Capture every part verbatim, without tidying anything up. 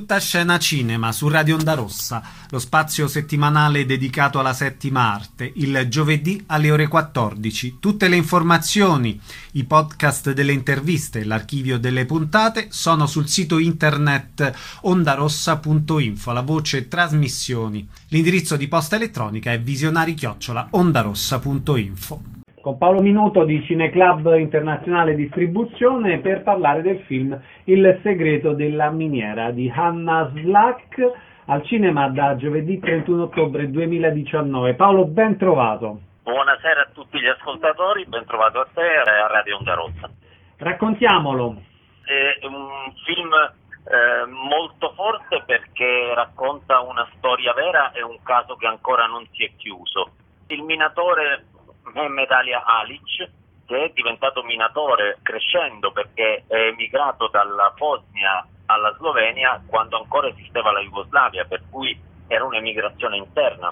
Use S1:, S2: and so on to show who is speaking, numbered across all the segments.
S1: Tutta scena cinema su Radio Onda Rossa, lo spazio settimanale dedicato alla settima arte, il giovedì alle ore quattordici. Tutte le informazioni, i podcast delle interviste, l'archivio delle puntate sono sul sito internet ondarossa punto info, la voce trasmissioni. L'indirizzo di posta elettronica è visionari chiocciola ondarossa punto info.
S2: Con Paolo Minuto di Cineclub Internazionale Distribuzione per parlare del film Il segreto della miniera di Hanna Slak, al cinema da giovedì trentuno ottobre duemiladiciannove. Paolo, ben trovato.
S3: Buonasera a tutti gli ascoltatori, ben trovato a te e a Radio Onda Rossa.
S2: Raccontiamolo.
S3: È un film eh, molto forte perché racconta una storia vera e un caso che ancora non si è chiuso. Il minatore Mehmet Ali Alic, che è diventato minatore crescendo perché è emigrato dalla Bosnia alla Slovenia quando ancora esisteva la Jugoslavia, per cui era un'emigrazione interna.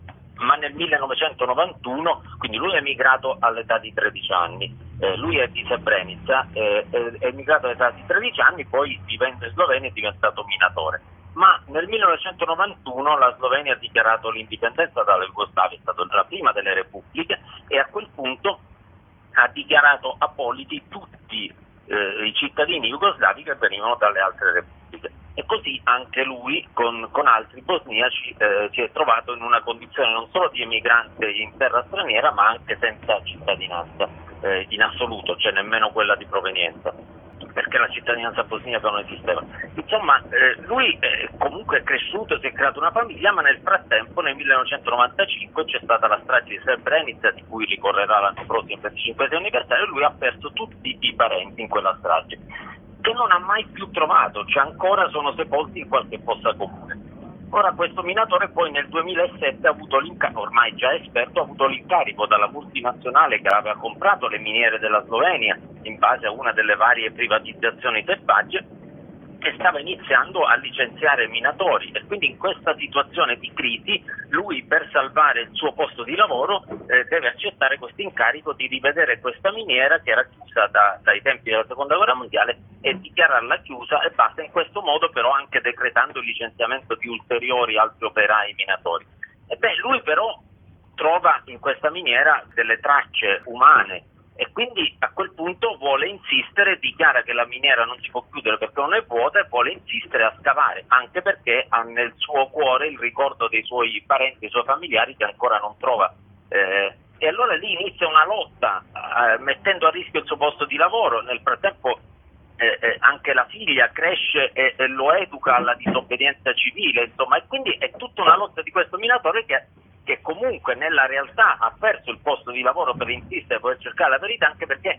S3: Ma nel millenovecentonovantuno, quindi lui è emigrato all'età di tredici anni, eh, lui è di Srebrenica, eh, è emigrato all'età di tredici anni, poi vivendo in Slovenia è diventato minatore. Ma nel millenovecentonovantuno la Slovenia ha dichiarato l'indipendenza dalla Jugoslavia, è stata la prima delle repubbliche, e a quel punto ha dichiarato aboliti tutti eh, i cittadini jugoslavi che venivano dalle altre repubbliche. E così anche lui con, con altri bosniaci eh, si è trovato in una condizione non solo di emigrante in terra straniera, ma anche senza cittadinanza eh, in assoluto, cioè nemmeno quella di provenienza, perché la cittadinanza bosniaca non esisteva. Insomma, eh, lui eh, comunque è cresciuto, si è creato una famiglia, ma nel frattempo nel millenovecentonovantacinque c'è stata la strage di Srebrenica, di cui ricorrerà l'anno prossimo il venticinquesimo anniversario, e lui ha perso tutti i parenti in quella strage, che non ha mai più trovato, cioè ancora sono sepolti in qualche fossa comune. Ora questo minatore poi nel duemilasette ha avuto l'incarico, ormai già esperto, ha avuto l'incarico dalla multinazionale che aveva comprato le miniere della Slovenia in base a una delle varie privatizzazioni selvagge, che stava iniziando a licenziare minatori, e quindi in questa situazione di crisi lui, per salvare il suo posto di lavoro, eh, deve accettare questo incarico di rivedere questa miniera che era chiusa da, dai tempi della seconda guerra mondiale e dichiararla chiusa, e basta, in questo modo però anche decretando il licenziamento di ulteriori altri operai minatori. E beh, lui però trova in questa miniera delle tracce umane, e quindi a quel punto vuole insistere, dichiara che la miniera non si può chiudere perché non è vuota, e vuole insistere a scavare, anche perché ha nel suo cuore il ricordo dei suoi parenti, dei suoi familiari che ancora non trova. Eh, e allora lì inizia una lotta, eh, mettendo a rischio il suo posto di lavoro. Nel frattempo eh, eh, anche la figlia cresce e, e lo educa alla disobbedienza civile, insomma, e quindi è tutta una lotta di questo minatore che che comunque nella realtà ha perso il posto di lavoro per insistere, per cercare la verità, anche perché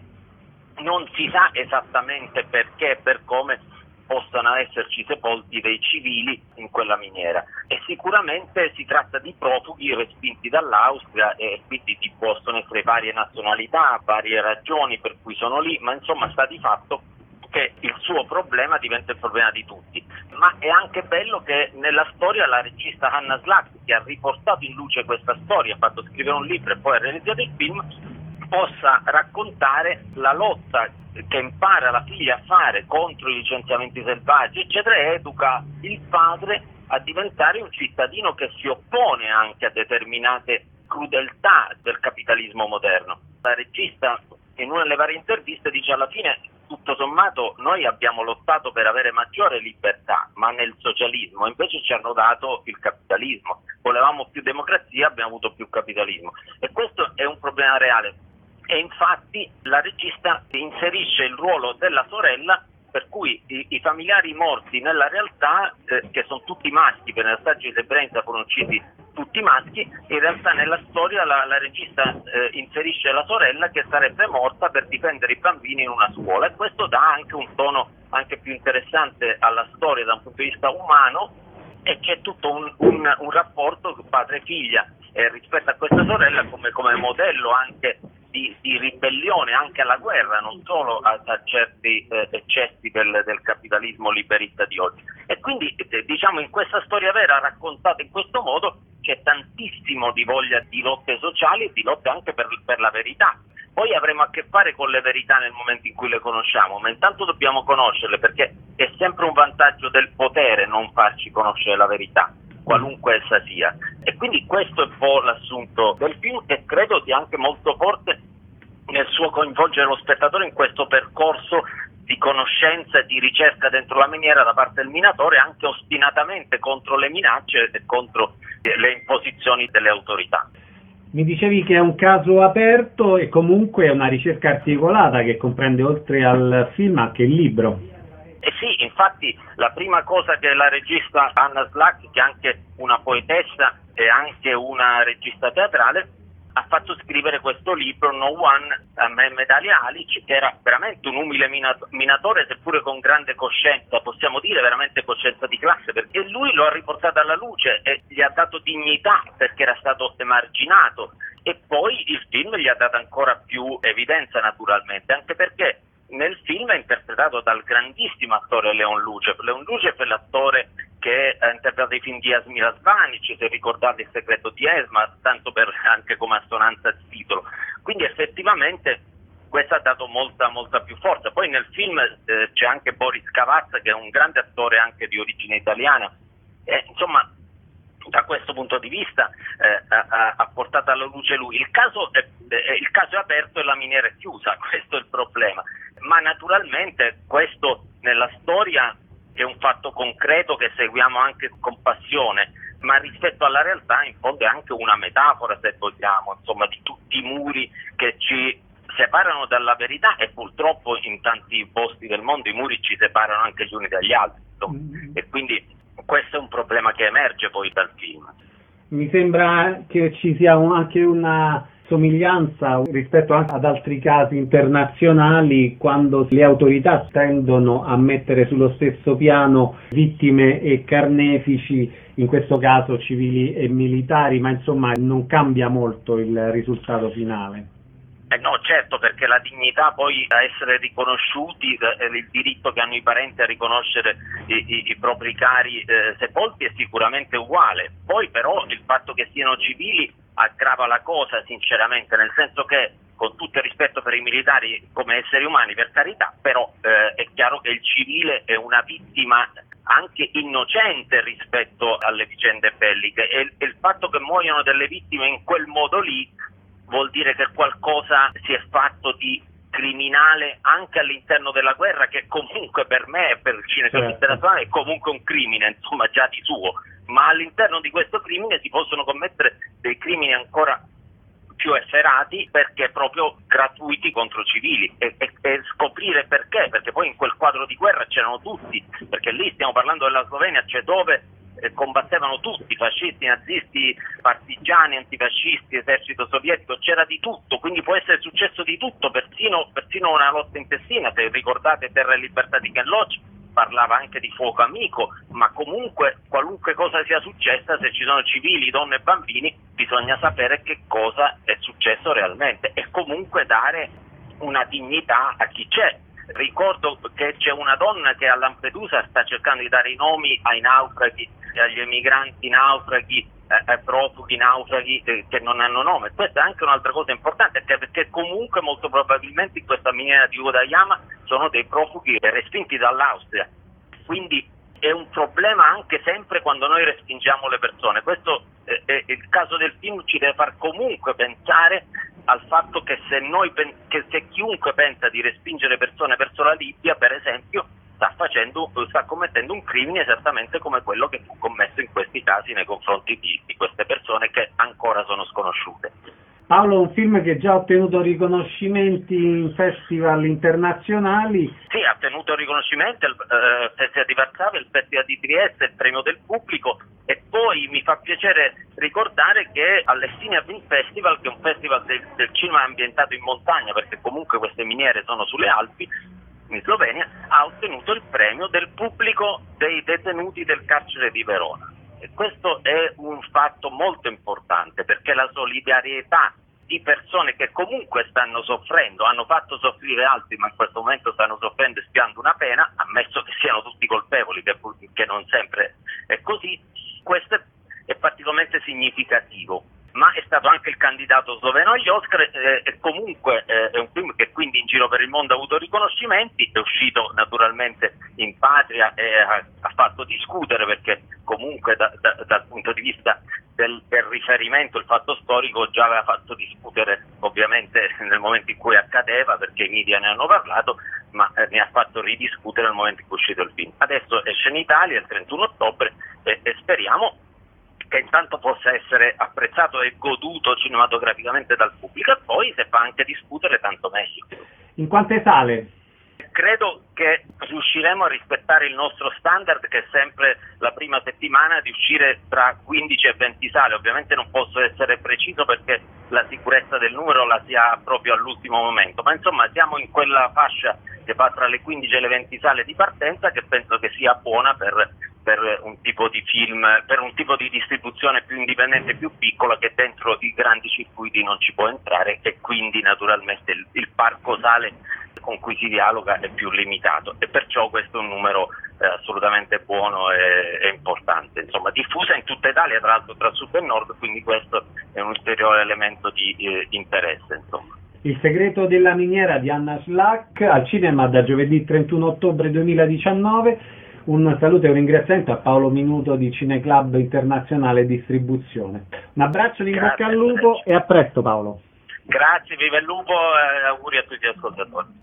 S3: non si sa esattamente perché e per come possano esserci sepolti dei civili in quella miniera. E sicuramente si tratta di profughi respinti dall'Austria, e quindi ci possono essere varie nazionalità, varie ragioni per cui sono lì, ma insomma sta di fatto che il suo problema diventa il problema di tutti. Ma è anche bello che nella storia la regista Hanna Slak, che ha riportato in luce questa storia, ha fatto scrivere un libro e poi ha realizzato il film, possa raccontare la lotta che impara la figlia a fare contro i licenziamenti selvaggi, eccetera, e educa il padre a diventare un cittadino che si oppone anche a determinate crudeltà del capitalismo moderno. La regista in una delle varie interviste dice: alla fine tutto sommato noi abbiamo lottato per avere maggiore libertà, ma nel socialismo invece ci hanno dato il capitalismo. Volevamo più democrazia, abbiamo avuto più capitalismo, e questo è un problema reale. E infatti la regista inserisce il ruolo della sorella, per cui i, i familiari morti nella realtà, eh, che sono tutti maschi, per nella strage di Srebrenica furono uccisi tutti maschi, in realtà nella storia la, la regista eh, inserisce la sorella che sarebbe morta per difendere i bambini in una scuola, e questo dà anche un tono anche più interessante alla storia da un punto di vista umano, e c'è tutto un, un, un rapporto padre-figlia eh, rispetto a questa sorella come, come modello anche Di, di ribellione anche alla guerra, non solo a, a certi eh, eccessi del, del capitalismo liberista di oggi. E quindi eh, diciamo in questa storia vera raccontata in questo modo c'è tantissimo di voglia di lotte sociali e di lotte anche per, per la verità. poi avremo a che fare con le verità nel momento in cui le conosciamo, ma intanto dobbiamo conoscerle, perché è sempre un vantaggio del potere non farci conoscere la verità, qualunque essa sia. E quindi questo è un po' l'assunto del film, che credo sia anche molto forte nel suo coinvolgere lo spettatore in questo percorso di conoscenza e di ricerca dentro la miniera da parte del minatore, anche ostinatamente contro le minacce e contro le imposizioni delle autorità.
S2: Mi dicevi che è un caso aperto e comunque è una ricerca articolata che comprende, oltre al film, anche il libro.
S3: Eh sì, infatti la prima cosa che la regista Hanna Slak, che è anche una poetessa e anche una regista teatrale, ha fatto scrivere questo libro, No One, a Mehmet Ali Alic, che era veramente un umile minatore, seppure con grande coscienza, possiamo dire veramente coscienza di classe, perché lui lo ha riportato alla luce e gli ha dato dignità perché era stato emarginato, e poi il film gli ha dato ancora più evidenza, naturalmente, anche perché nel film è interpretato dal grandissimo attore Leon Lucev. Leon Lucev è l'attore che ha interpretato i film di Jasmila Zvanic, se ricordate Il segreto di Esma, tanto per anche come assonanza di titolo. Quindi effettivamente questo ha dato molta molta più forza. Poi nel film eh, c'è anche Boris Cavazza, che è un grande attore anche di origine italiana. Eh, insomma, da questo punto di vista eh, ha, ha portato alla luce lui. Il caso è, eh, il caso è aperto e la miniera è chiusa, questo è il problema. Ma naturalmente questo nella storia è un fatto concreto che seguiamo anche con passione, ma rispetto alla realtà in fondo è anche una metafora, se vogliamo, insomma, di tutti i muri che ci separano dalla verità, e purtroppo in tanti posti del mondo i muri ci separano anche gli uni dagli altri, insomma. Mm. E quindi questo è un problema che emerge poi dal film.
S2: Mi sembra che ci sia un, anche una somiglianza rispetto anche ad altri casi internazionali, quando le autorità tendono a mettere sullo stesso piano vittime e carnefici, in questo caso civili e militari, ma insomma non cambia molto il risultato finale.
S3: Eh no, certo, perché la dignità poi a essere riconosciuti, eh, il diritto che hanno i parenti a riconoscere i, i, i propri cari eh, sepolti è sicuramente uguale. Poi però il fatto che siano civili aggrava la cosa, sinceramente, nel senso che, con tutto il rispetto per i militari come esseri umani, per carità, però eh, è chiaro che il civile è una vittima anche innocente rispetto alle vicende belliche, e, e il fatto che muoiono delle vittime in quel modo lì vuol dire che qualcosa si è fatto di criminale anche all'interno della guerra, che comunque per me e per il cinema certo. internazionale è comunque un crimine, insomma, già di suo, ma all'interno di questo crimine si possono commettere dei crimini ancora più efferati, perché proprio gratuiti contro civili, e, e, e scoprire perché, perché poi in quel quadro di guerra c'erano tutti, perché lì stiamo parlando della Slovenia, cioè dove eh, combattevano tutti, fascisti, nazisti, partigiani, antifascisti, esercito sovietico, c'era di tutto, quindi può essere successo di tutto, persino, persino una lotta intestina. Se ricordate Terra e Libertà di Ken Loach parlava anche di fuoco amico, ma comunque qualunque cosa sia successa, se ci sono civili, donne e bambini, bisogna sapere che cosa è successo realmente e comunque dare una dignità a chi c'è. Ricordo che c'è una donna che a Lampedusa sta cercando di dare i nomi ai naufraghi, agli emigranti naufraghi, ai profughi naufraghi eh, che non hanno nome. Questa è anche un'altra cosa importante, perché comunque molto probabilmente in questa miniera di Udayama sono dei profughi respinti dall'Austria, quindi è un problema anche sempre quando noi respingiamo le persone. Questo eh, eh, il caso del film ci deve far comunque pensare al fatto che se noi che se chiunque pensa di respingere persone verso la Libia, per esempio, sta facendo sta commettendo un crimine esattamente come quello che fu commesso in questi casi nei confronti di, di queste persone che ancora sono sconosciute.
S2: Paolo, un film che già ha ottenuto riconoscimenti in festival internazionali.
S3: Sì, ha ottenuto riconoscimenti al eh, Festival di Varsavia, il Festival di Trieste, il premio del pubblico, e poi mi fa piacere ricordare che all'Estinia Film Festival, che è un festival del, del cinema ambientato in montagna, perché comunque queste miniere sono sulle Alpi, in Slovenia, ha ottenuto il premio del pubblico dei detenuti del carcere di Verona. E questo è un fatto molto importante, perché la solidarietà di persone che comunque stanno soffrendo, hanno fatto soffrire altri, ma in questo momento stanno soffrendo e spiando una pena, ammesso che siano tutti colpevoli, che, che non sempre è così, questo è, è particolarmente significativo. Ma è stato anche il candidato sloveno agli Oscar, eh, e comunque eh, il mondo ha avuto riconoscimenti, è uscito naturalmente in patria e ha, ha fatto discutere, perché comunque da, da, dal punto di vista del, del riferimento, il fatto storico già aveva fatto discutere ovviamente nel momento in cui accadeva, perché i media ne hanno parlato, ma eh, ne ha fatto ridiscutere nel momento in cui è uscito il film. Adesso esce in Italia il trentuno ottobre e, e speriamo che intanto possa essere apprezzato e goduto cinematograficamente dal pubblico, e poi se fa anche discutere tanto meglio.
S2: In quante sale?
S3: Credo che riusciremo a rispettare il nostro standard, che è sempre la prima settimana di uscire tra quindici e venti sale. Ovviamente non posso essere preciso perché la sicurezza del numero la si ha proprio all'ultimo momento, ma insomma siamo in quella fascia che va tra le quindici e le venti sale di partenza, che penso che sia buona per, per un tipo di film, per un tipo di distribuzione più indipendente, più piccola, che dentro i grandi circuiti non ci può entrare, e quindi naturalmente il, il parco sale con cui si dialoga è più limitato, e perciò questo è un numero eh, assolutamente buono e, e importante. Insomma, diffusa in tutta Italia, tra l'altro tra sud e nord, quindi questo è un ulteriore elemento di eh, interesse. Insomma.
S2: Il segreto della miniera di Hanna Schlack, al cinema da giovedì trentuno ottobre duemiladiciannove. Un saluto e un ringraziamento a Paolo Minuto di Cineclub Internazionale Distribuzione. Un abbraccio di bocca al lupo e a presto, Paolo.
S3: Grazie, viva il lupo e auguri a tutti gli ascoltatori.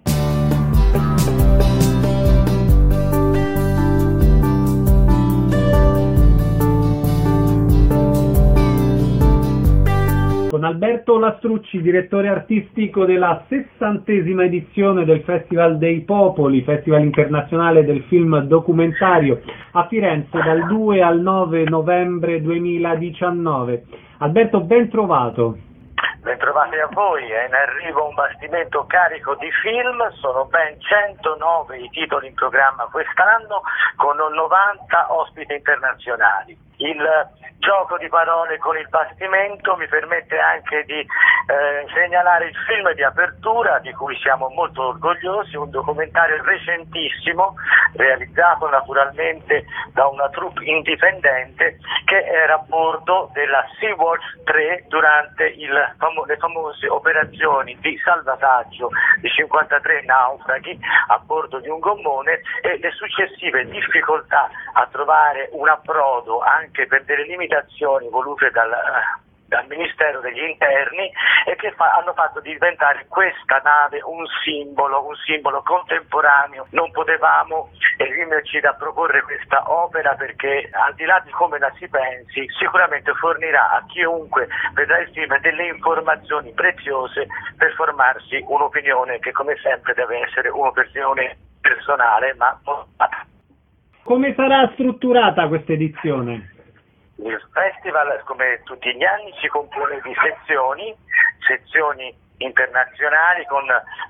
S2: Con Alberto Lastrucci, direttore artistico della sessantesima edizione del Festival dei Popoli, Festival internazionale del film documentario, a Firenze dal due al nove novembre duemiladiciannove. Alberto, ben trovato.
S4: Bentrovati a voi, è in arrivo un bastimento carico di film, sono ben centonove i titoli in programma quest'anno, con novanta ospiti internazionali. Il gioco di parole con il bastimento mi permette anche di eh, segnalare il film di apertura, di cui siamo molto orgogliosi, un documentario recentissimo, realizzato naturalmente da una troupe indipendente che era a bordo della Sea-Watch tre durante il, le famose operazioni di salvataggio di cinquantatré naufraghi a bordo di un gommone e le successive difficoltà a trovare un approdo anche per delle limitazioni volute dal, dal Ministero degli Interni, e che fa, hanno fatto diventare questa nave un simbolo, un simbolo contemporaneo. Non potevamo esimerci da proporre questa opera, perché al di là di come la si pensi, sicuramente fornirà a chiunque vedrà il film delle informazioni preziose per formarsi un'opinione che, come sempre, deve essere un'opinione personale ma motivata.
S2: Come sarà strutturata questa edizione?
S4: Il festival, come tutti gli anni, si compone di sezioni, sezioni internazionali con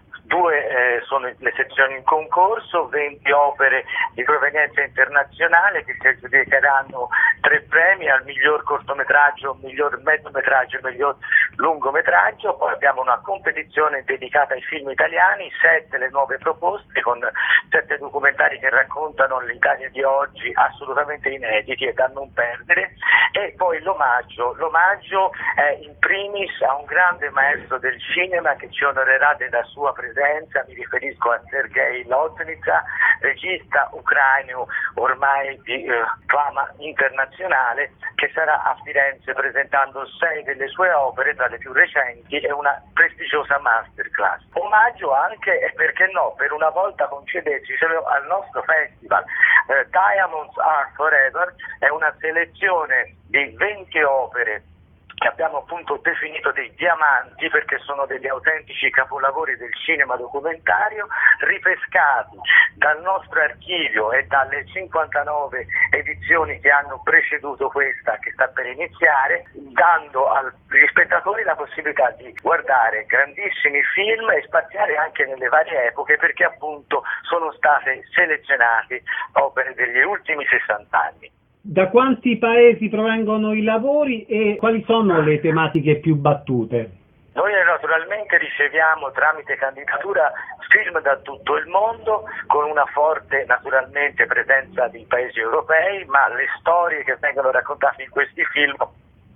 S4: due eh, sono le sezioni in concorso, venti opere di provenienza internazionale che si aggiudicheranno tre premi al miglior cortometraggio, miglior mediometraggio e miglior lungometraggio. Poi abbiamo una competizione dedicata ai film italiani, sette le nuove proposte con sette documentari che raccontano l'Italia di oggi, assolutamente inediti e da non perdere. E poi l'omaggio, l'omaggio è in primis a un grande maestro del cinema che ci onorerà della sua presenza. Mi riferisco a Sergei Loznica, regista ucraino ormai di eh, fama internazionale, che sarà a Firenze presentando sei delle sue opere, tra le più recenti, e una prestigiosa masterclass. Omaggio anche, e perché no, per una volta concedetecelo al nostro festival. Eh, Diamonds Are Forever è una selezione di venti opere che abbiamo appunto definito dei diamanti, perché sono degli autentici capolavori del cinema documentario, ripescati dal nostro archivio e dalle cinquantanove edizioni che hanno preceduto questa che sta per iniziare, dando agli spettatori la possibilità di guardare grandissimi film e spaziare anche nelle varie epoche, perché appunto sono state selezionate opere degli ultimi sessanta anni.
S2: Da quanti paesi provengono i lavori e quali sono le tematiche più battute?
S4: Noi naturalmente riceviamo tramite candidatura film da tutto il mondo, con una forte naturalmente presenza di paesi europei, ma le storie che vengono raccontate in questi film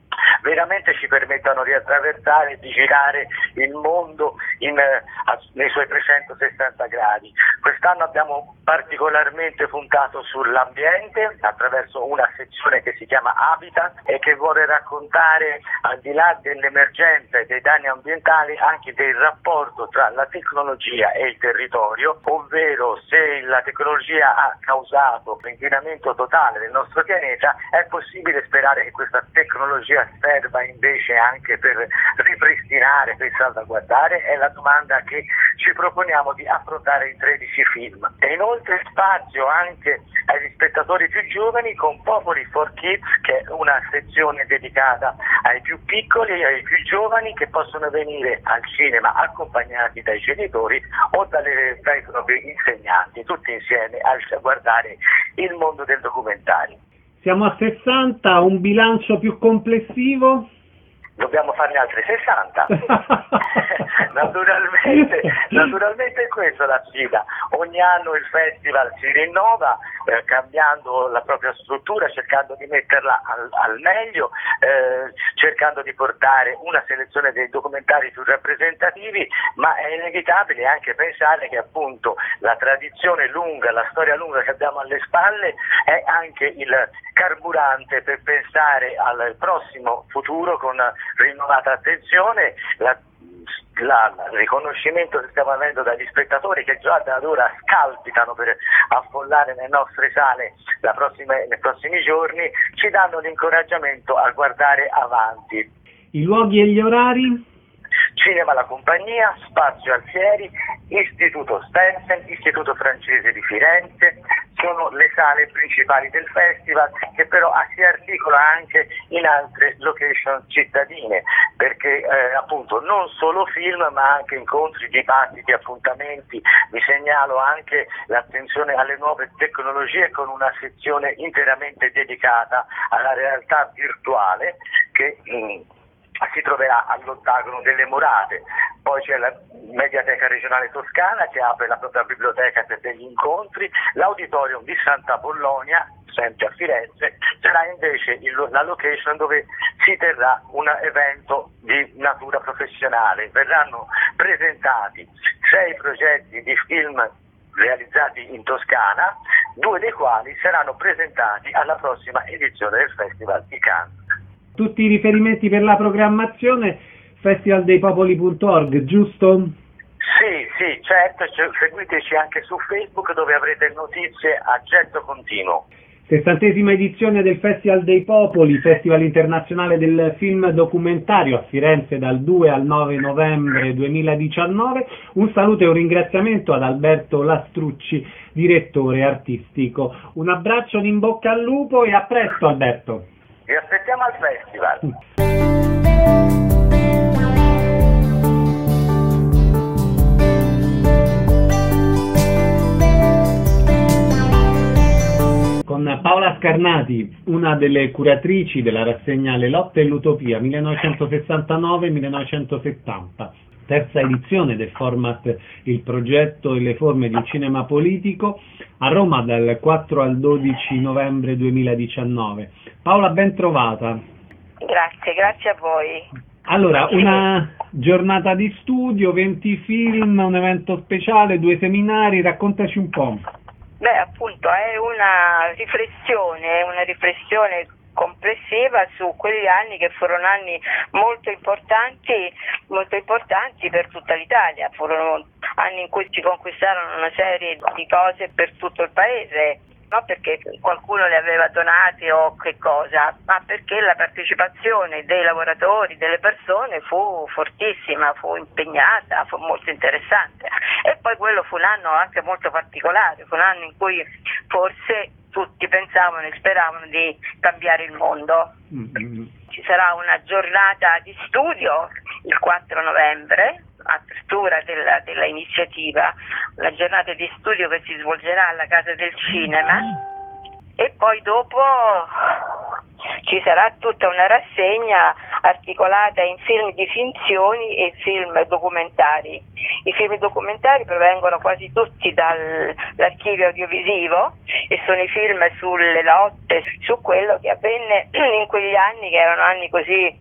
S4: veramente ci permettano di attraversare e di girare il mondo in, nei suoi trecentosessanta gradi. Quest'anno abbiamo particolarmente puntato sull'ambiente attraverso una sezione che si chiama Habitat e che vuole raccontare, al di là dell'emergenza e dei danni ambientali, anche del rapporto tra la tecnologia e il territorio, ovvero se la tecnologia ha causato l'inquinamento totale del nostro pianeta, è possibile sperare che questa tecnologia serva invece anche per ripristinare, per salvaguardare? È la domanda che ci proponiamo di affrontare in tredici film. E inoltre spazio anche agli spettatori più giovani con Popoli for Kids, che è una sezione dedicata ai più piccoli e ai più giovani che possono venire al cinema accompagnati dai genitori o dalle, dai propri insegnanti, tutti insieme a guardare il mondo del documentario.
S2: Siamo a sessanta, un bilancio più complessivo?
S4: Dobbiamo farne altre sessanta. naturalmente, naturalmente è questa la sfida. Ogni anno il festival si rinnova, eh, cambiando la propria struttura, cercando di metterla al, al meglio, eh, cercando di portare una selezione dei documentari più rappresentativi, ma è inevitabile anche pensare che appunto la tradizione lunga, la storia lunga che abbiamo alle spalle è anche il carburante per pensare al prossimo futuro con rinnovata attenzione. La, la, il riconoscimento che stiamo avendo dagli spettatori, che già da ora scalpitano per affollare nelle nostre sale la prossima, nei prossimi giorni, ci danno l'incoraggiamento a guardare avanti.
S2: I luoghi e gli orari?
S4: Cinema La Compagnia, Spazio Alfieri, Istituto Stensen, Istituto Francese di Firenze, sono le sale principali del festival, che però si articola anche in altre location cittadine, perché eh, appunto non solo film ma anche incontri, dibattiti, appuntamenti. Vi segnalo anche l'attenzione alle nuove tecnologie con una sezione interamente dedicata alla realtà virtuale che mh, si troverà all'Ottagono delle Morate. Poi c'è la Mediateca Regionale Toscana che apre la propria biblioteca per degli incontri, l'Auditorium di Santa Apollonia, sempre a Firenze, sarà invece il, la location dove si terrà un evento di natura professionale. Verranno presentati sei progetti di film realizzati in Toscana, due dei quali saranno presentati alla prossima edizione del Festival di Cannes.
S2: Tutti i riferimenti per la programmazione festival dei popoli punto org, giusto?
S4: Sì, sì, certo, seguiteci anche su Facebook dove avrete notizie a getto continuo.
S2: sessantesima edizione del Festival dei Popoli, Festival internazionale del film documentario a Firenze dal due al nove novembre duemiladiciannove. Un saluto e un ringraziamento ad Alberto Lastrucci, direttore artistico. Un abbraccio in bocca al lupo e a presto, Alberto.
S4: Vi aspettiamo al festival.
S2: Con Paola Scarnati, una delle curatrici della rassegna Le lotte e l'utopia millenovecentosessantanove millenovecentosettanta, terza edizione del format Il progetto e le forme di cinema politico, a Roma dal quattro al dodici novembre duemiladiciannove. Paola, ben trovata.
S5: Grazie, grazie a voi.
S2: Allora, una giornata di studio, venti film, un evento speciale, due seminari, raccontaci un po'.
S5: Beh, appunto, è una riflessione, una riflessione complessiva su quegli anni che furono anni molto importanti, molto importanti per tutta l'Italia. Furono anni in cui si conquistarono una serie di cose per tutto il paese, non perché qualcuno le aveva donate o che cosa, ma perché la partecipazione dei lavoratori, delle persone fu fortissima, fu impegnata, fu molto interessante. E poi quello fu un anno anche molto particolare, fu un anno in cui forse tutti pensavano e speravano di cambiare il mondo. Mm-hmm. Ci sarà una giornata di studio il quattro novembre, apertura della, della iniziativa, una giornata di studio che si svolgerà alla Casa del Cinema, e poi dopo ci sarà tutta una rassegna articolata in film di finzioni e film documentari. I film documentari provengono quasi tutti dall'archivio audiovisivo e sono i film sulle lotte, su quello che avvenne in quegli anni, che erano anni così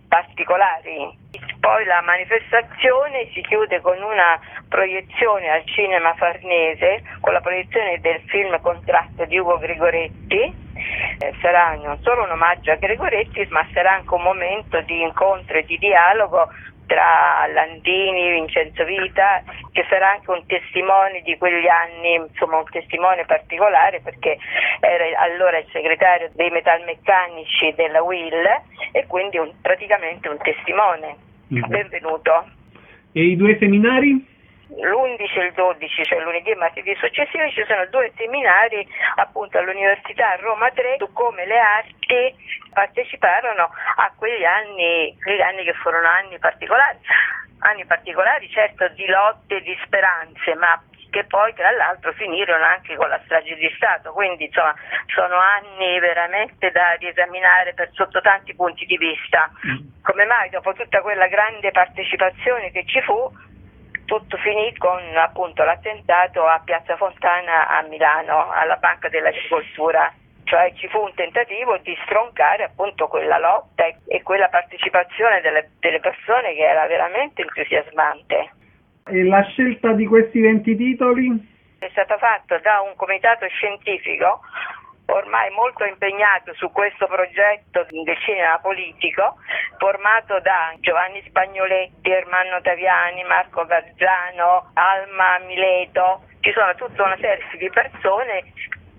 S5: particolari. Poi la manifestazione si chiude con una proiezione al Cinema Farnese, con la proiezione del film Contratto di Ugo Grigoretti. Eh, sarà non solo un omaggio a Grigoretti, ma sarà anche un momento di incontro e di dialogo tra Landini, Vincenzo Vita, che sarà anche un testimone di quegli anni, insomma un testimone particolare, perché era allora il segretario dei metalmeccanici della U I L e quindi un, praticamente un testimone. Mm-hmm. Benvenuto.
S2: E i due seminari?
S5: L'undici e il dodici, cioè lunedì e martedì successivi, ci sono due seminari appunto all'Università Roma tre su come le arti parteciparono a quegli anni, quegli anni che furono anni particolari, anni particolari certo di lotte e di speranze, ma che poi tra l'altro finirono anche con la strage di Stato, quindi insomma sono anni veramente da riesaminare per sotto tanti punti di vista. Come mai dopo tutta quella grande partecipazione che ci fu, tutto finì con appunto l'attentato a Piazza Fontana a Milano, alla Banca dell'Agricoltura, cioè ci fu un tentativo di stroncare appunto quella lotta e quella partecipazione delle, delle persone che era veramente entusiasmante.
S2: E la scelta di questi venti titoli?
S5: È stata fatta da un comitato scientifico ormai molto impegnato su questo progetto del cinema politico, formato da Giovanni Spagnoletti, Ermanno Taviani, Marco Garzano, Alma Mileto. Ci sono tutta una serie di persone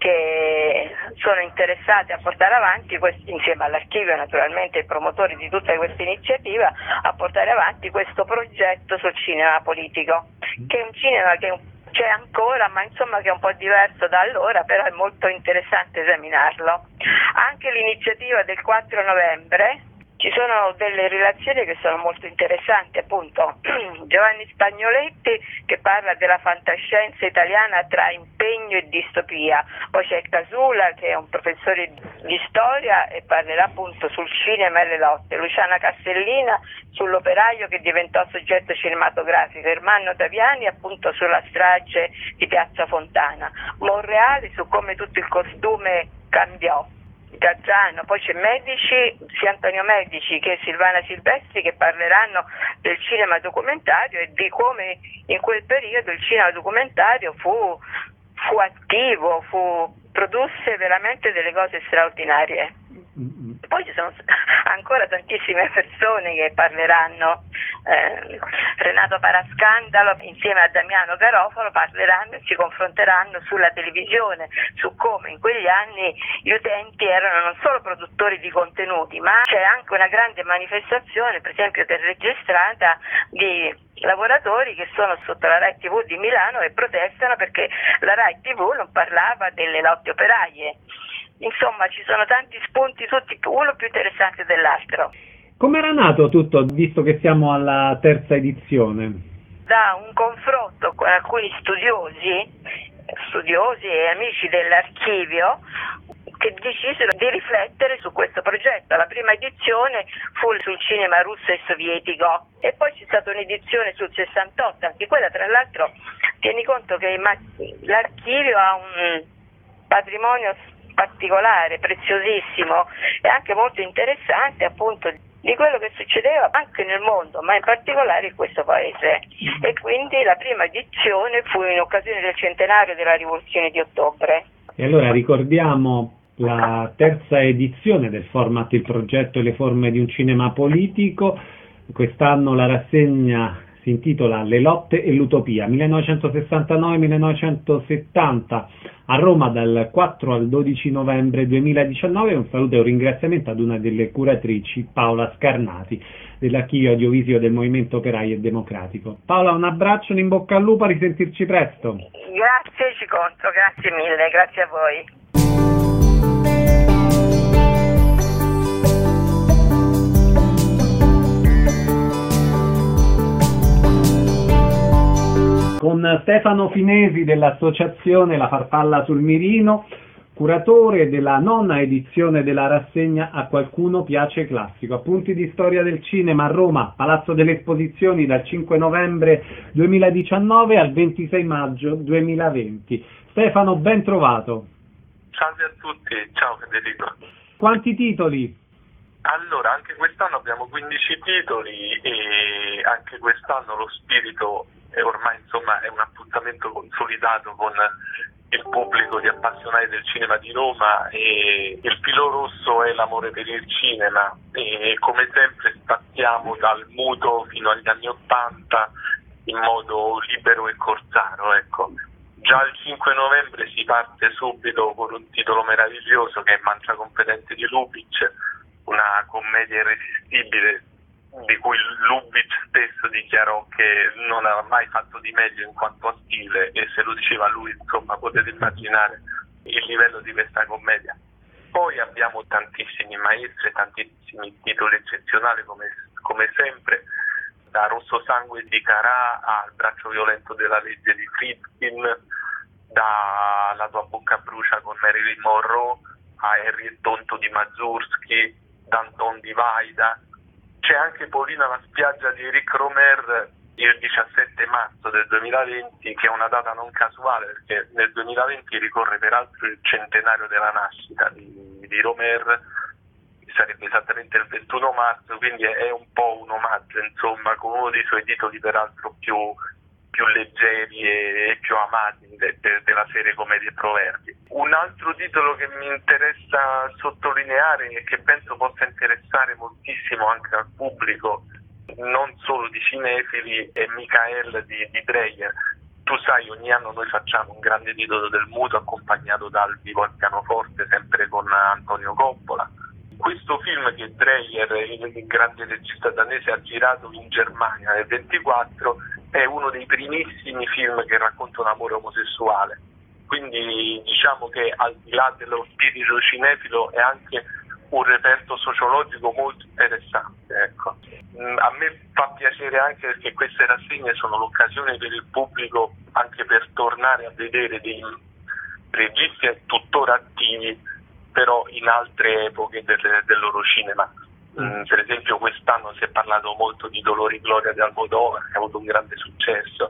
S5: che sono interessate a portare avanti, questo, insieme all'archivio naturalmente i promotori di tutta questa iniziativa, a portare avanti questo progetto sul cinema politico, che è un cinema che c'è ancora, ma insomma che è un po' diverso da allora, però è molto interessante esaminarlo. Anche l'iniziativa del quattro novembre, ci sono delle relazioni che sono molto interessanti, appunto Giovanni Spagnoletti che parla della fantascienza italiana tra impegno e distopia, poi c'è Casula che è un professore di storia e parlerà appunto sul cinema e le lotte, Luciana Castellina sull'operaio che diventò soggetto cinematografico, Ermanno Taviani appunto sulla strage di Piazza Fontana, Monreale su come tutto il costume cambiò, Gazzano, poi c'è Medici, sia Antonio Medici che Silvana Silvestri che parleranno del cinema documentario e di come in quel periodo il cinema documentario fu, fu attivo, fu, produsse veramente delle cose straordinarie. Poi ci sono ancora tantissime persone che parleranno, eh, Renato Parascandalo insieme a Damiano Garofalo parleranno e si confronteranno sulla televisione, su come in quegli anni gli utenti erano non solo produttori di contenuti, ma c'è anche una grande manifestazione, per esempio che è registrata, di lavoratori che sono sotto la Rai tivù di Milano e protestano perché la Rai tivù non parlava delle lotte operaie. Insomma, ci sono tanti spunti, tutti uno più interessante dell'altro.
S2: Come era nato tutto, visto che siamo alla terza edizione?
S5: Da un confronto con alcuni studiosi, studiosi e amici dell'archivio, che decisero di riflettere su questo progetto. La prima edizione fu sul cinema russo e sovietico e poi c'è stata un'edizione sul sessantotto, anche quella tra l'altro tieni conto che l'archivio ha un patrimonio particolare, preziosissimo e anche molto interessante appunto di quello che succedeva anche nel mondo, ma in particolare in questo paese. E quindi la prima edizione fu in occasione del centenario della rivoluzione di ottobre.
S2: E allora ricordiamo la terza edizione del format Il progetto e le forme di un cinema politico. Quest'anno la rassegna si intitola Le lotte e l'utopia, millenovecentosessantanove millenovecentosettanta, a Roma dal quattro al dodici novembre duemiladiciannove. Un saluto e un ringraziamento ad una delle curatrici, Paola Scarnati, dell'Archivio Audiovisivo del Movimento Operaio e Democratico. Paola, un abbraccio, un in bocca al lupo, a risentirci presto.
S5: Grazie, ci conto, grazie mille, grazie a voi.
S2: Con Stefano Finesi dell'associazione La Farfalla sul Mirino, curatore della nona edizione della rassegna A Qualcuno Piace Classico. Appunti di storia del cinema a Roma, Palazzo delle Esposizioni, dal cinque novembre duemiladiciannove al ventisei maggio duemilaventi. Stefano, ben trovato.
S6: Salve a tutti, ciao Federico.
S2: Quanti titoli?
S6: Allora, anche quest'anno abbiamo quindici titoli e anche quest'anno lo spirito è ormai, insomma, è un appuntamento consolidato con il pubblico di appassionati del cinema di Roma e il filo rosso è l'amore per il cinema e come sempre spaziamo dal muto fino agli anni Ottanta in modo libero e corsaro, ecco. Già il cinque novembre si parte subito con un titolo meraviglioso che è Mancia competente di Lubitsch, una commedia irresistibile di cui Lubitsch stesso dichiarò che non aveva mai fatto di meglio in quanto a stile e se lo diceva lui, insomma, potete immaginare il livello di questa commedia. Poi abbiamo tantissimi maestri, tantissimi titoli eccezionali come, come sempre, da Rosso Sangue di Carà al Braccio violento della legge di Friedkin, da La tua bocca brucia con Marilyn Monroe a Harry e Tonto di Mazurski, Danton di Vaida. C'è anche Paulina la spiaggia di Eric Romer il diciassette marzo del duemilaventi, che è una data non casuale perché nel duemilaventi ricorre peraltro il centenario della nascita di, di Romer, sarebbe esattamente il ventuno marzo, quindi è un po' un omaggio, insomma, con uno dei suoi titoli peraltro più, più leggeri e più amati de, de, della serie Commedie e Proverbi. Un altro titolo che mi interessa sottolineare e che penso possa interessare moltissimo anche al pubblico, non solo di cinefili, è Michael di, di Dreyer. Tu sai, ogni anno noi facciamo un grande titolo del muto accompagnato dal vivo al pianoforte, sempre con Antonio Coppola. Questo film che Dreyer, il grande regista danese, ha girato in Germania nel ventiquattro, è uno dei primissimi film che racconta un amore omosessuale. Quindi diciamo che al di là dello spirito cinefilo è anche un reperto sociologico molto interessante, ecco. A me fa piacere anche perché queste rassegne sono l'occasione per il pubblico anche per tornare a vedere dei registi tuttora attivi, però in altre epoche del, del loro cinema. Mm, per esempio quest'anno si è parlato molto di Dolore e Gloria di Almodóvar, che ha avuto un grande successo.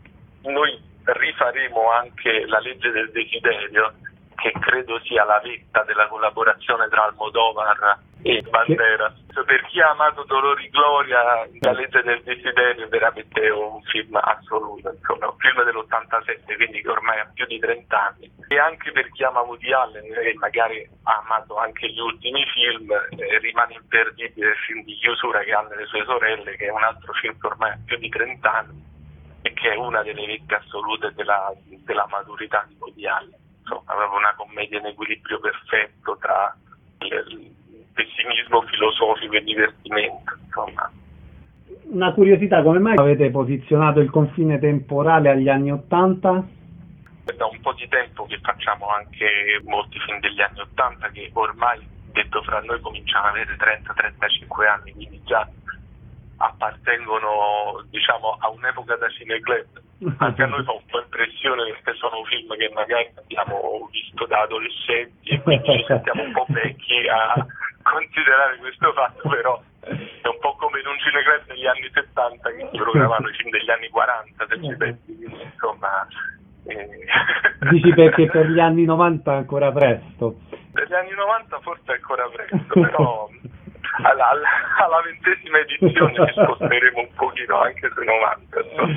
S6: Noi rifaremo anche La legge del desiderio, che credo sia la vetta della collaborazione tra Almodóvar e Banderas. Per chi ha amato Dolore e Gloria, La legge del desiderio è veramente un film assoluto, insomma, un film dell'ottantasette, quindi che ormai ha più di trenta anni. E anche per chi ama Woody Allen e magari ha amato anche gli ultimi film, eh, rimane imperdibile il film di chiusura che ha nelle sue sorelle, che è un altro film che ormai ha più di trenta anni e che è una delle vette assolute della, della maturità di Woody Allen. Insomma, aveva una commedia in equilibrio perfetto tra il pessimismo filosofico e divertimento, insomma.
S2: Una curiosità, come mai avete posizionato il confine temporale agli anni Ottanta?
S6: È da un po' di tempo che facciamo anche molti film degli anni Ottanta che ormai, detto fra noi, cominciano ad avere trenta trentacinque anni, quindi già appartengono, diciamo, a un'epoca da cineclub. Anche a noi fa un po' impressione perché sono film che magari abbiamo visto da adolescenti e quindi ci sentiamo un po' vecchi a considerare questo fatto, però è un po' come in un cineclub degli anni settanta che si programmano i film degli anni quaranta, se ci pensi, quindi insomma... Eh...
S2: Dici perché per gli anni novanta è ancora presto?
S6: Per gli anni novanta forse è ancora presto, però... Alla, alla, alla ventesima edizione ci sposteremo un pochino anche sui novanta.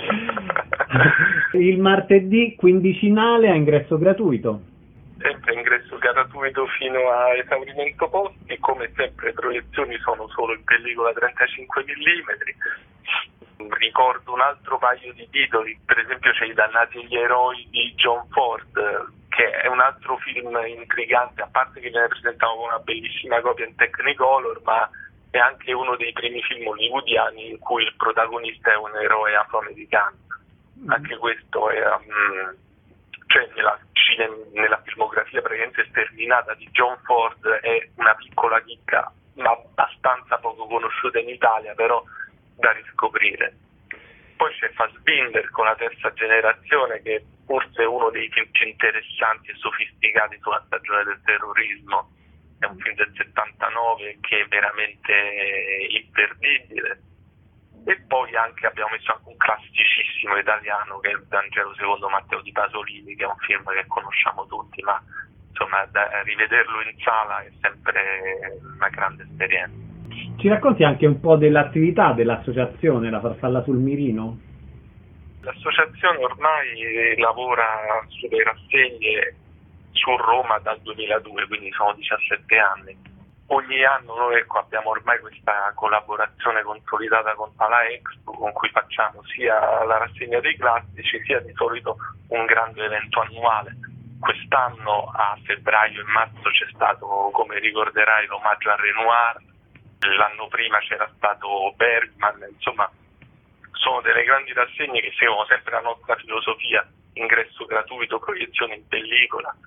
S2: Il martedì quindicinale a ingresso gratuito.
S6: Sempre ingresso gratuito fino a esaurimento posti, come sempre le proiezioni sono solo in pellicola trentacinque millimetri. Ricordo un altro paio di titoli, per esempio c'è I dannati e gli eroi di John Ford, che è un altro film intrigante, a parte che viene presentato con una bellissima copia in Technicolor, ma è anche uno dei primi film hollywoodiani in cui il protagonista è un eroe afroamericano. Mm. Anche questo è um, cioè nella, nella filmografia praticamente sterminata di John Ford è una piccola chicca, ma abbastanza poco conosciuta in Italia, però da riscoprire. Poi c'è Fassbinder con La terza generazione, che forse è uno dei film più interessanti e sofisticati sulla stagione del terrorismo. È un film del settantanove che è veramente imperdibile. E poi anche abbiamo messo anche un classicissimo italiano che è Il Vangelo secondo Matteo di Pasolini, che è un film che conosciamo tutti, ma insomma insomma da rivederlo in sala è sempre una grande esperienza.
S2: Ci racconti anche un po' dell'attività dell'associazione La Farfalla sul Mirino?
S6: L'associazione ormai lavora sulle rassegne su Roma dal duemiladue, quindi sono diciassette anni. Ogni anno noi ecco, abbiamo ormai questa collaborazione consolidata con Palaexpo, con cui facciamo sia la rassegna dei classici sia di solito un grande evento annuale. Quest'anno a febbraio e marzo c'è stato, come ricorderai, l'omaggio a Renoir, l'anno prima c'era stato Bergman, insomma sono delle grandi rassegne che seguono sempre la nostra filosofia, ingresso gratuito, proiezione in pellicola,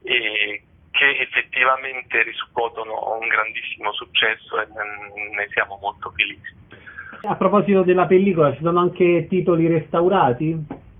S6: e che effettivamente riscuotono un grandissimo successo e ne siamo molto felici.
S2: A proposito della pellicola, ci sono anche titoli restaurati?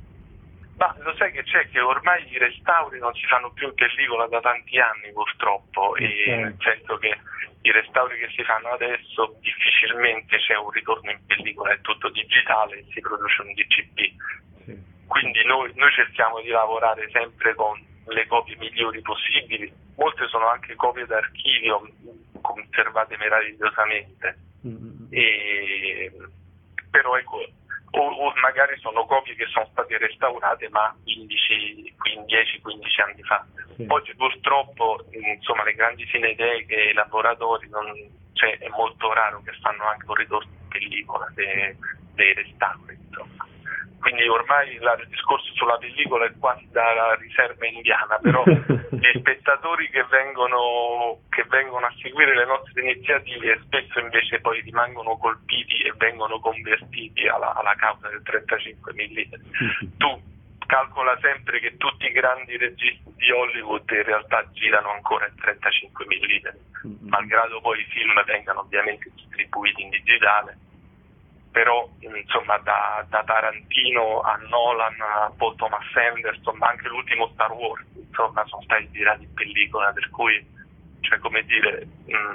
S6: Ma lo sai che c'è, che ormai i restauri non si fanno più in pellicola da tanti anni purtroppo, okay. E nel senso che i restauri che si fanno adesso difficilmente c'è un ritorno in pellicola, è tutto digitale e si produce un D C P. Sì. Quindi noi, noi cerchiamo di lavorare sempre con le copie migliori possibili, molte sono anche copie d'archivio conservate meravigliosamente, mm-hmm. e, però ecco, o, o magari sono copie che sono state restaurate ma quindici, dieci quindici anni fa. Sì. Oggi purtroppo insomma le grandi cineteche e i laboratori non, cioè, è molto raro che fanno anche un ritorno in pellicola dei, dei restauri, insomma. Quindi ormai la, il discorso sulla pellicola è quasi da riserva indiana, però gli spettatori che vengono, che vengono a seguire le nostre iniziative spesso invece poi rimangono colpiti e vengono convertiti alla, alla causa del trentacinque millimetri. Tu calcola sempre che tutti i grandi registi di Hollywood in realtà girano ancora in trentacinque millimetri, malgrado poi i film vengano ovviamente distribuiti in digitale. Però insomma da, da Tarantino a Nolan a Paul Thomas Anderson, ma anche l'ultimo Star Wars, insomma sono stati girati in pellicola, per cui cioè come dire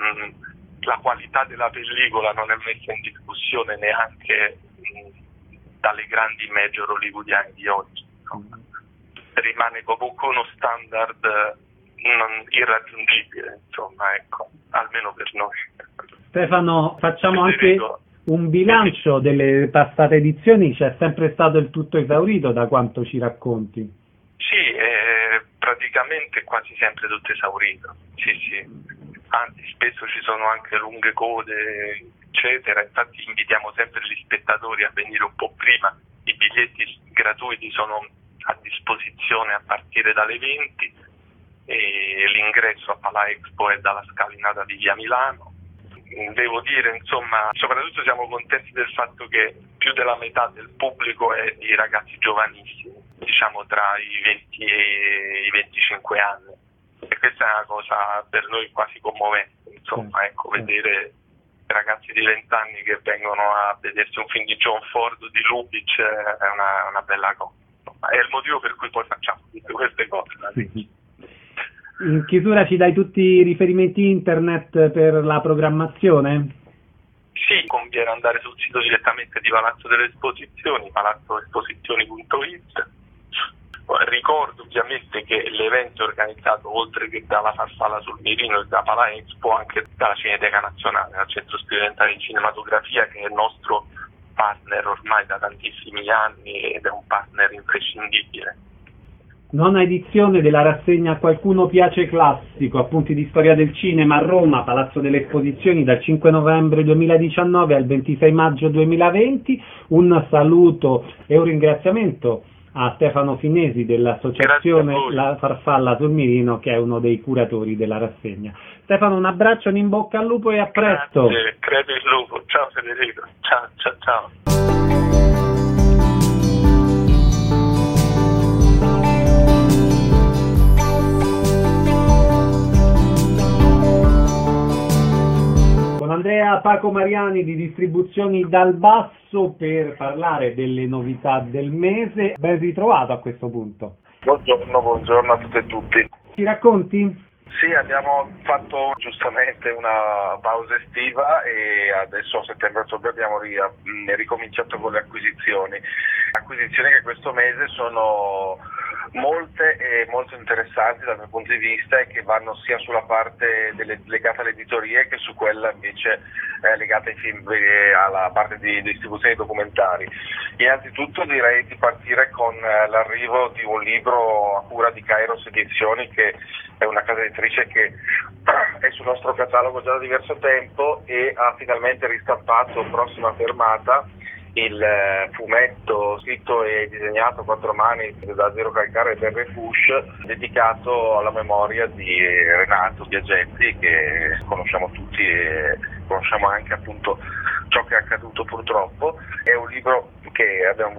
S6: mh, la qualità della pellicola non è messa in discussione neanche mh, dalle grandi major hollywoodiane di oggi, insomma. Rimane comunque uno standard non irraggiungibile, insomma, ecco, almeno per noi.
S2: Stefano, facciamo anche un bilancio delle passate edizioni, c'è sempre stato il tutto esaurito da quanto ci racconti?
S6: Sì, eh, praticamente quasi sempre tutto esaurito, sì sì, anzi spesso ci sono anche lunghe code eccetera, infatti invitiamo sempre gli spettatori a venire un po' prima, i biglietti gratuiti sono a disposizione a partire dalle venti e l'ingresso a Palaexpo è dalla scalinata di via Milano. Devo dire, insomma, soprattutto siamo contenti del fatto che più della metà del pubblico è di ragazzi giovanissimi, diciamo tra i venti e i venticinque anni, e questa è una cosa per noi quasi commovente, insomma, ecco, vedere ragazzi di venti anni che vengono a vedersi un film di John Ford o di Lubitsch è una, una bella cosa, insomma, è il motivo per cui poi facciamo tutte queste cose.
S2: Sì. In chiusura ci dai tutti i riferimenti internet per la programmazione?
S6: Sì, conviene andare sul sito direttamente di Palazzo delle Esposizioni, palazzo esposizioni punto it. Ricordo ovviamente che l'evento è organizzato oltre che dalla Farfalla sul Mirino e da Palaexpo anche dalla Cineteca Nazionale, dal Centro Sperimentale di Cinematografia, che è il nostro partner ormai da tantissimi anni ed è un partner imprescindibile.
S2: Nona edizione della rassegna Qualcuno piace classico, appunti di storia del cinema a Roma, Palazzo delle Esposizioni, dal cinque novembre duemiladiciannove al ventisei maggio duemilaventi. Un saluto e un ringraziamento a Stefano Finesi dell'associazione La Farfalla sul Mirino, che è uno dei curatori della rassegna. Stefano, un abbraccio, un in bocca al lupo e a presto.
S6: Grazie, credo il lupo. Ciao Federico, ciao ciao ciao.
S2: Andrea Paco Mariani di Distribuzioni Dal Basso per parlare delle novità del mese. Ben ritrovato a questo punto.
S7: Buongiorno, buongiorno a tutte e tutti.
S2: Ci racconti?
S7: Sì, abbiamo fatto giustamente una pausa estiva e adesso a settembre-ottobre abbiamo ricominciato con le acquisizioni. Acquisizioni che questo mese sono molte e molto interessanti dal mio punto di vista e che vanno sia sulla parte delle, legata all'editoria che su quella invece eh, legata ai film e alla parte di, di distribuzione di documentari. Innanzitutto direi di partire con eh, l'arrivo di un libro a cura di Kairos Edizioni, che è una casa editrice che è sul nostro catalogo già da diverso tempo e ha finalmente ristampato Prossima fermata, il fumetto scritto e disegnato a quattro mani da Zero Calcare e Terry Fush, dedicato alla memoria di Renato Biagetti, che conosciamo tutti e conosciamo anche appunto ciò che è accaduto purtroppo. È un libro che abbiamo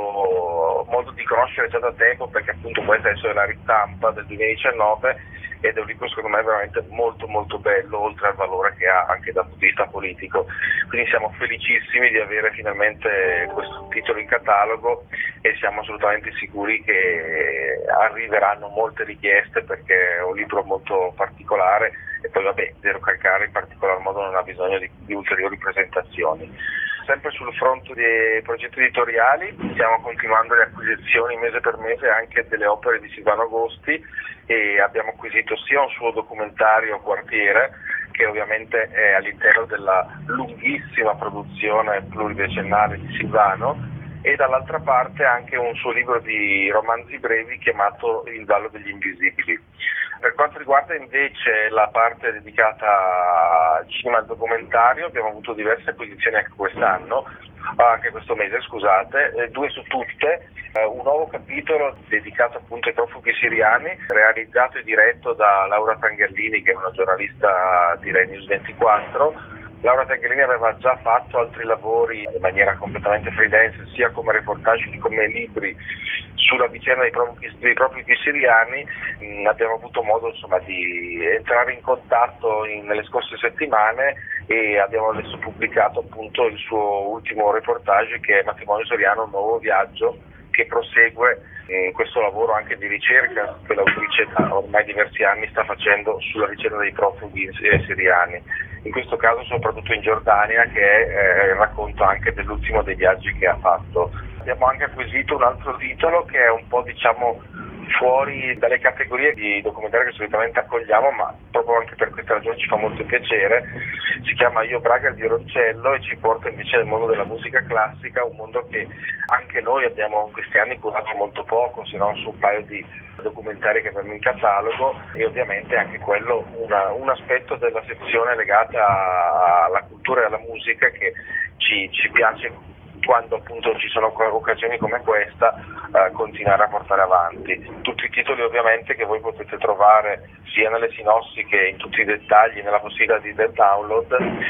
S7: avuto modo di conoscere già da tempo, perché appunto questa è la ristampa del duemiladiciannove ed è un libro secondo me veramente molto molto bello, oltre al valore che ha anche dal punto di vista politico. Quindi siamo felicissimi di avere finalmente questo titolo in catalogo e siamo assolutamente sicuri che arriveranno molte richieste, perché è un libro molto particolare e poi vabbè, Zero Calcare in particolar modo non ha bisogno di, di ulteriori presentazioni. Sempre sul fronte dei progetti editoriali stiamo continuando le acquisizioni mese per mese anche delle opere di Silvano Agosti, e abbiamo acquisito sia un suo documentario Quartiere, che ovviamente è all'interno della lunghissima produzione pluridecennale di Silvano, e dall'altra parte anche un suo libro di romanzi brevi chiamato Il Vallo degli Invisibili. Per quanto riguarda invece la parte dedicata al cinema e al documentario, abbiamo avuto diverse acquisizioni anche quest'anno, anche questo mese scusate, due su tutte, un nuovo capitolo dedicato appunto ai profughi siriani, realizzato e diretto da Laura Tangerlini, che è una giornalista di Rai News ventiquattro. Laura Tangerlini aveva già fatto altri lavori in maniera completamente freelance, sia come reportage che come libri sulla vicenda dei profughi, dei profughi siriani. Mm, abbiamo avuto modo insomma di entrare in contatto in, nelle scorse settimane e abbiamo adesso pubblicato appunto il suo ultimo reportage, che è Matrimonio Siriano, un nuovo viaggio, che prosegue eh, questo lavoro anche di ricerca che l'autrice da ormai diversi anni sta facendo sulla vicenda dei profughi siriani, in questo caso soprattutto in Giordania, che è eh, il racconto anche dell'ultimo dei viaggi che ha fatto. Abbiamo anche acquisito un altro titolo che è un po' diciamo fuori dalle categorie di documentari che solitamente accogliamo, ma proprio anche per questa ragione ci fa molto piacere. Si chiama Io Braga il violoncello e ci porta invece nel mondo della musica classica, un mondo che anche noi abbiamo in questi anni curato molto poco, se non su un paio di documentari che abbiamo in catalogo, e ovviamente anche quello una, un aspetto della sezione legata alla cultura e alla musica che ci, ci piace, quando appunto ci sono occasioni come questa, eh, continuare a portare avanti. Tutti i titoli ovviamente che voi potete trovare sia nelle sinossi che in tutti i dettagli nella possibilità di del download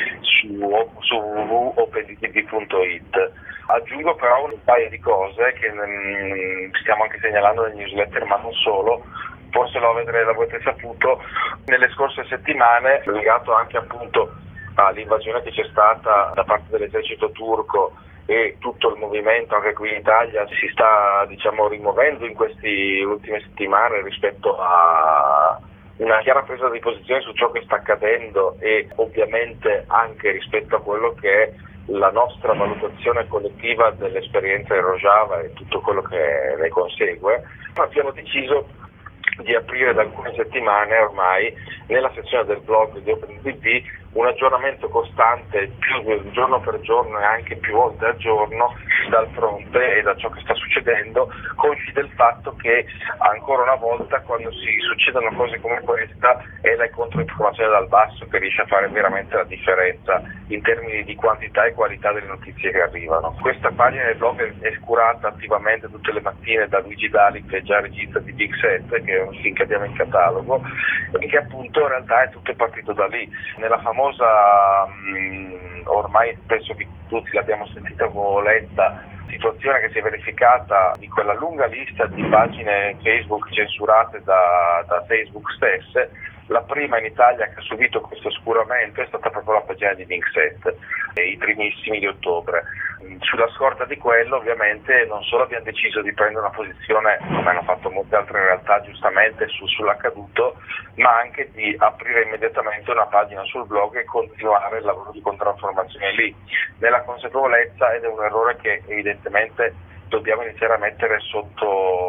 S7: su, su w w w punto open d t v punto i t. Aggiungo però un paio di cose che mh, stiamo anche segnalando nel newsletter, ma non solo. Forse lo avrete, l'avrete saputo nelle scorse settimane, legato anche appunto all'invasione che c'è stata da parte dell'esercito turco, e tutto il movimento anche qui in Italia si sta diciamo rimuovendo in queste ultime settimane rispetto a una chiara presa di posizione su ciò che sta accadendo, e ovviamente anche rispetto a quello che è la nostra valutazione collettiva dell'esperienza di Rojava e tutto quello che ne consegue. Abbiamo deciso di aprire da alcune settimane ormai nella sezione del blog di OpenDB un aggiornamento costante più giorno per giorno e anche più volte al giorno dal fronte e da ciò che sta succedendo, consci del fatto che ancora una volta quando si succedono cose come questa è la controinformazione dal basso che riesce a fare veramente la differenza in termini di quantità e qualità delle notizie che arrivano. Questa pagina del blog è curata attivamente tutte le mattine da Luigi Dali, che è già regista di Big Set, che è un film che abbiamo in catalogo e che appunto in realtà è tutto partito da lì. Nella famosa mh, ormai penso che tutti l'abbiamo sentita o letta situazione che si è verificata di quella lunga lista di pagine Facebook censurate da, da Facebook stesse, la prima in Italia che ha subito questo oscuramento è stata proprio la pagina di Linkset, i primissimi di ottobre. Sulla scorta di quello ovviamente non solo abbiamo deciso di prendere una posizione, come hanno fatto molte altre realtà giustamente, su, sull'accaduto, ma anche di aprire immediatamente una pagina sul blog e continuare il lavoro di controinformazione lì, nella consapevolezza, ed è un errore che evidentemente dobbiamo iniziare a mettere sotto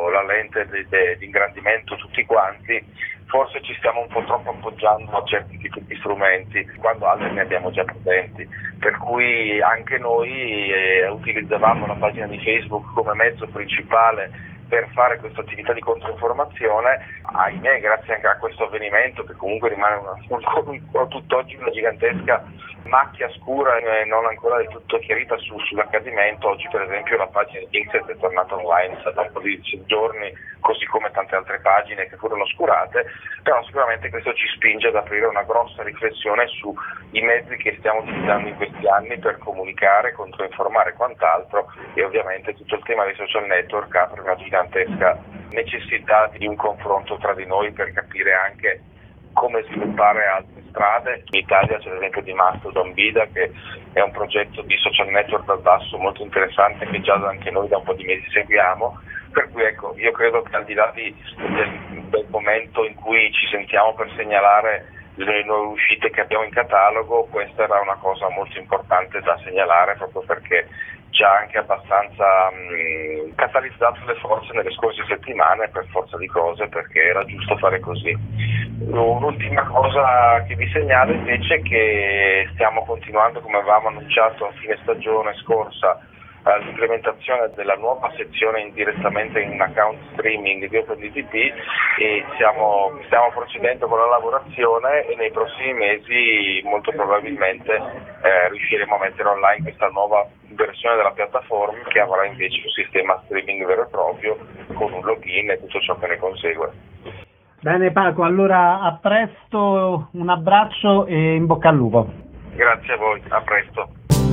S7: la lente di, di, di ingrandimento tutti quanti, forse ci stiamo un po' troppo appoggiando a certi tipi di strumenti, quando altri ne abbiamo già presenti. Per cui anche noi eh, utilizzavamo la pagina di Facebook come mezzo principale per fare questa attività di controinformazione. Ahimè, grazie anche a questo avvenimento, che comunque rimane una, un, tutt'oggi una gigantesca macchia scura e non ancora del tutto chiarita su, sull'accadimento, oggi per esempio la pagina di Inset è tornata online da un po' di giorni, così come tante altre pagine che furono oscurate, però sicuramente questo ci spinge ad aprire una grossa riflessione sui mezzi che stiamo utilizzando in questi anni per comunicare, controinformare e quant'altro, e ovviamente tutto il tema dei social network apre una gigantesca necessità di un confronto tra di noi per capire anche come sviluppare altre strade. In Italia c'è l'esempio di Mastodon Vida, che è un progetto di social network dal basso molto interessante che già anche noi da un po' di mesi seguiamo, per cui ecco, io credo che al di là di, del, del momento in cui ci sentiamo per segnalare le nuove uscite che abbiamo in catalogo, questa era una cosa molto importante da segnalare, proprio perché già anche abbastanza mh, catalizzato le forze nelle scorse settimane per forza di cose, perché era giusto fare così. L'ultima cosa che vi segnalo invece è che stiamo continuando, come avevamo annunciato a fine stagione scorsa, all'implementazione della nuova sezione indirettamente in account streaming di OpenDTP, e stiamo, stiamo procedendo con la lavorazione, e nei prossimi mesi molto probabilmente eh, riusciremo a mettere online questa nuova versione della piattaforma, che avrà invece un sistema streaming vero e proprio con un login e tutto ciò che ne consegue.
S2: Bene Paco, allora a presto, un abbraccio e in bocca al lupo.
S7: Grazie a voi, a presto.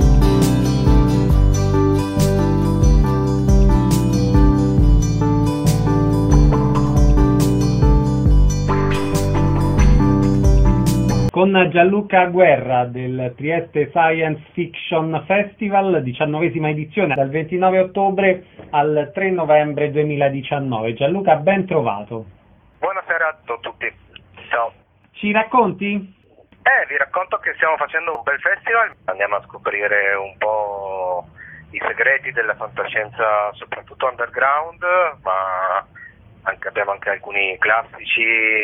S2: Con Gianluca Guerra del Trieste Science Fiction Festival, diciannovesima edizione, dal ventinove ottobre al tre novembre duemiladiciannove. Gianluca, ben trovato.
S8: Buonasera a tutti. Ciao.
S2: Ci racconti?
S8: Eh, vi racconto che stiamo facendo un bel festival, andiamo a scoprire un po' i segreti della fantascienza, soprattutto underground, ma anche, abbiamo anche alcuni classici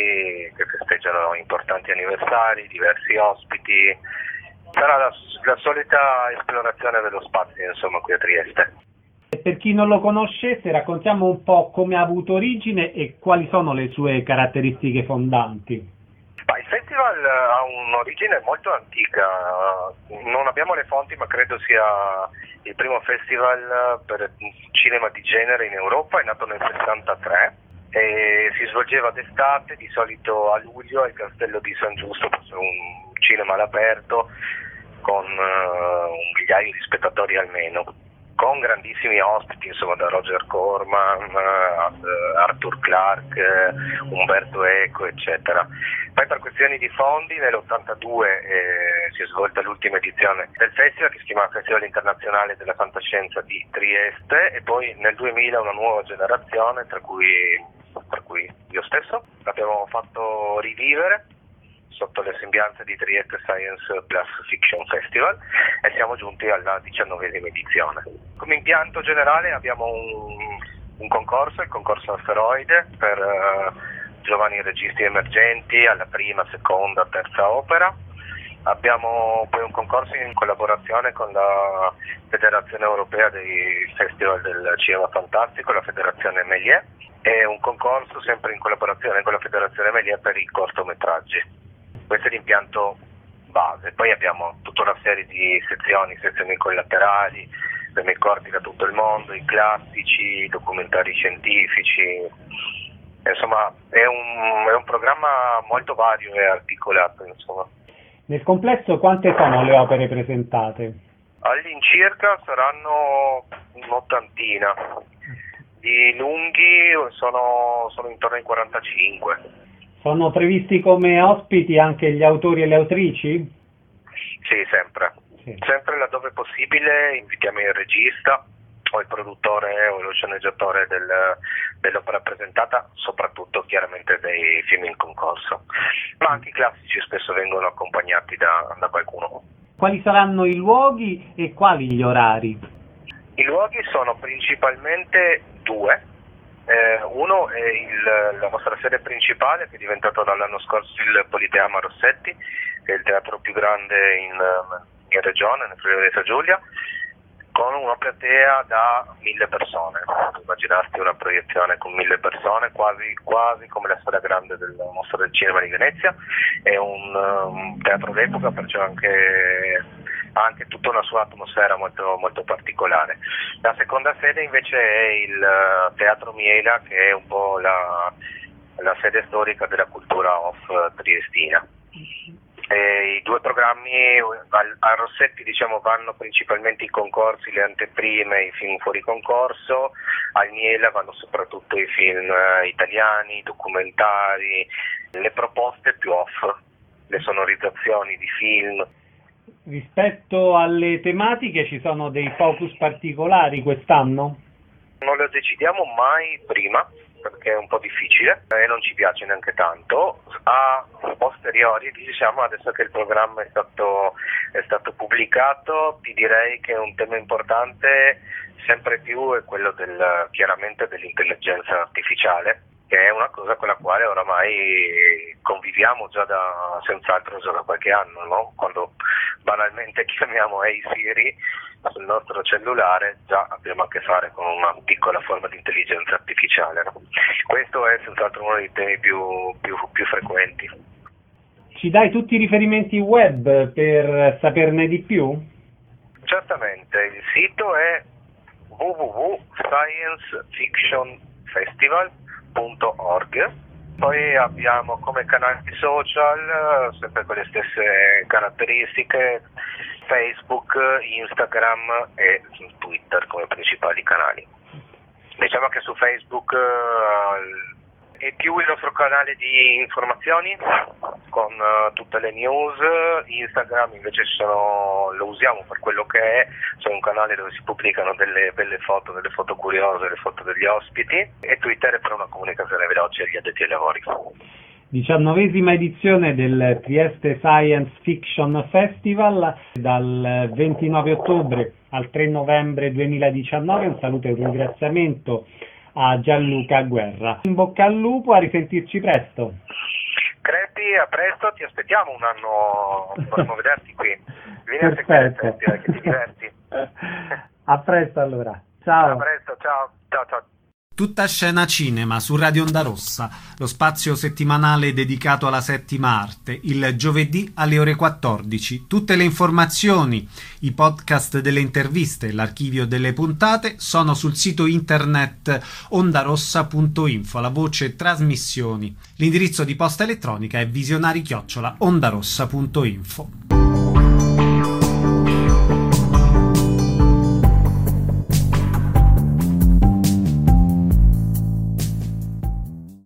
S8: che festeggiano importanti anniversari, diversi ospiti. Sarà la, la solita esplorazione dello spazio, insomma, qui a Trieste.
S2: Per chi non lo conoscesse, raccontiamo un po' come ha avuto origine e quali sono le sue caratteristiche fondanti.
S8: Bah, il festival ha un'origine molto antica, non abbiamo le fonti, ma credo sia il primo festival per cinema di genere in Europa, è nato nel sessantatré e si svolgeva d'estate, di solito a luglio, al Castello di San Giusto, un cinema all'aperto con uh, un migliaio di spettatori almeno, con grandissimi ospiti, insomma, da Roger Corman, uh, Arthur Clarke, uh, Umberto Eco, eccetera. Poi per questioni di fondi nell'ottantadue eh, si è svolta l'ultima edizione del festival, che si chiama Festival Internazionale della Fantascienza di Trieste, e poi nel duemila una nuova generazione, tra cui, tra cui io stesso, l'abbiamo fatto rivivere sotto le sembianze di Trieste Science Plus Fiction Festival, e siamo giunti alla diciannovesima edizione. Come impianto generale abbiamo un, un concorso, il concorso Asteroide, per uh, giovani registi emergenti alla prima, seconda, terza opera. Abbiamo poi un concorso in collaborazione con la Federazione Europea dei Festival del Cinema Fantastico, la Federazione Méliès, e un concorso sempre in collaborazione con la Federazione Méliès per i cortometraggi. Questo è l'impianto base. Poi abbiamo tutta una serie di sezioni, sezioni collaterali, temi corti da tutto il mondo, i classici, i documentari scientifici. Insomma, è un, è un programma molto vario e articolato, insomma.
S2: Nel complesso quante sono le opere presentate?
S8: All'incirca saranno un'ottantina. Di lunghi sono, sono intorno ai quarantacinque.
S2: Sono previsti come ospiti anche gli autori e le autrici?
S8: Sì, sempre. Sì. Sempre laddove possibile invitiamo il regista o il produttore o lo sceneggiatore del, dell'opera presentata, soprattutto chiaramente dei film in concorso. Ma anche i classici spesso vengono accompagnati da, da qualcuno.
S2: Quali saranno i luoghi e quali gli orari?
S8: I luoghi sono principalmente due. Eh, uno è il, la nostra sede principale, che è diventato dall'anno scorso il Politeama Rossetti, che è il teatro più grande in, in regione, nel Friuli Venezia Giulia, con una platea da mille persone. Immaginarti una proiezione con mille persone, quasi, quasi come la sala grande del Mostra del Cinema di Venezia. È un, un teatro d'epoca, perciò anche, ha anche tutta una sua atmosfera molto, molto particolare. La seconda sede invece è il Teatro Miela, che è un po' la, la sede storica della cultura off triestina. E i due programmi al, a Rossetti, diciamo, vanno principalmente i concorsi, le anteprime, i film fuori concorso. Al Miela vanno soprattutto i film eh, italiani, documentari, le proposte più off, le sonorizzazioni di film.
S2: Rispetto alle tematiche ci sono dei focus particolari quest'anno?
S8: Non lo decidiamo mai prima, perché è un po' difficile e non ci piace neanche tanto. A posteriori, diciamo, adesso che il programma è stato, è stato pubblicato, ti direi che un tema importante sempre più è quello del, chiaramente dell'intelligenza artificiale, che è una cosa con la quale oramai conviviamo già da, senz'altro già da qualche anno, no? Quando banalmente chiamiamo Hey Siri sul nostro cellulare, già abbiamo a che fare con una piccola forma di intelligenza artificiale, no? Questo è senz'altro uno dei temi più, più, più frequenti.
S2: Ci dai tutti i riferimenti web per saperne di più?
S8: Certamente, il sito è w w w punto science fiction festival punto org. Poi abbiamo come canali social, sempre con le stesse caratteristiche, Facebook, Instagram e Twitter come principali canali. Diciamo che su Facebook uh, è più il nostro canale di informazioni con uh, tutte le news. Instagram invece sono, lo usiamo per quello che è, c'è un canale dove si pubblicano delle belle foto, delle foto curiose, le foto degli ospiti, e Twitter è per una comunicazione veloce agli addetti ai lavori.
S2: Diciannovesima edizione del Trieste Science Fiction Festival, dal ventinove ottobre al tre novembre duemiladiciannove. Un saluto e un ringraziamento a Gianluca Guerra. In bocca al lupo, a risentirci presto.
S8: Crepi, a presto, ti aspettiamo un anno, vorremmo vederti qui. Vieni a
S2: seguire
S8: il festival, che ti diverti.
S2: A presto allora, ciao.
S8: A presto, ciao, ciao, ciao.
S1: Tutta scena cinema su Radio Onda Rossa, lo spazio settimanale dedicato alla settima arte, il giovedì alle ore quattordici. Tutte le informazioni, i podcast delle interviste e l'archivio delle puntate sono sul sito internet ondarossa punto info, la voce trasmissioni. L'indirizzo di posta elettronica è visionari chiocciola ondarossa punto info.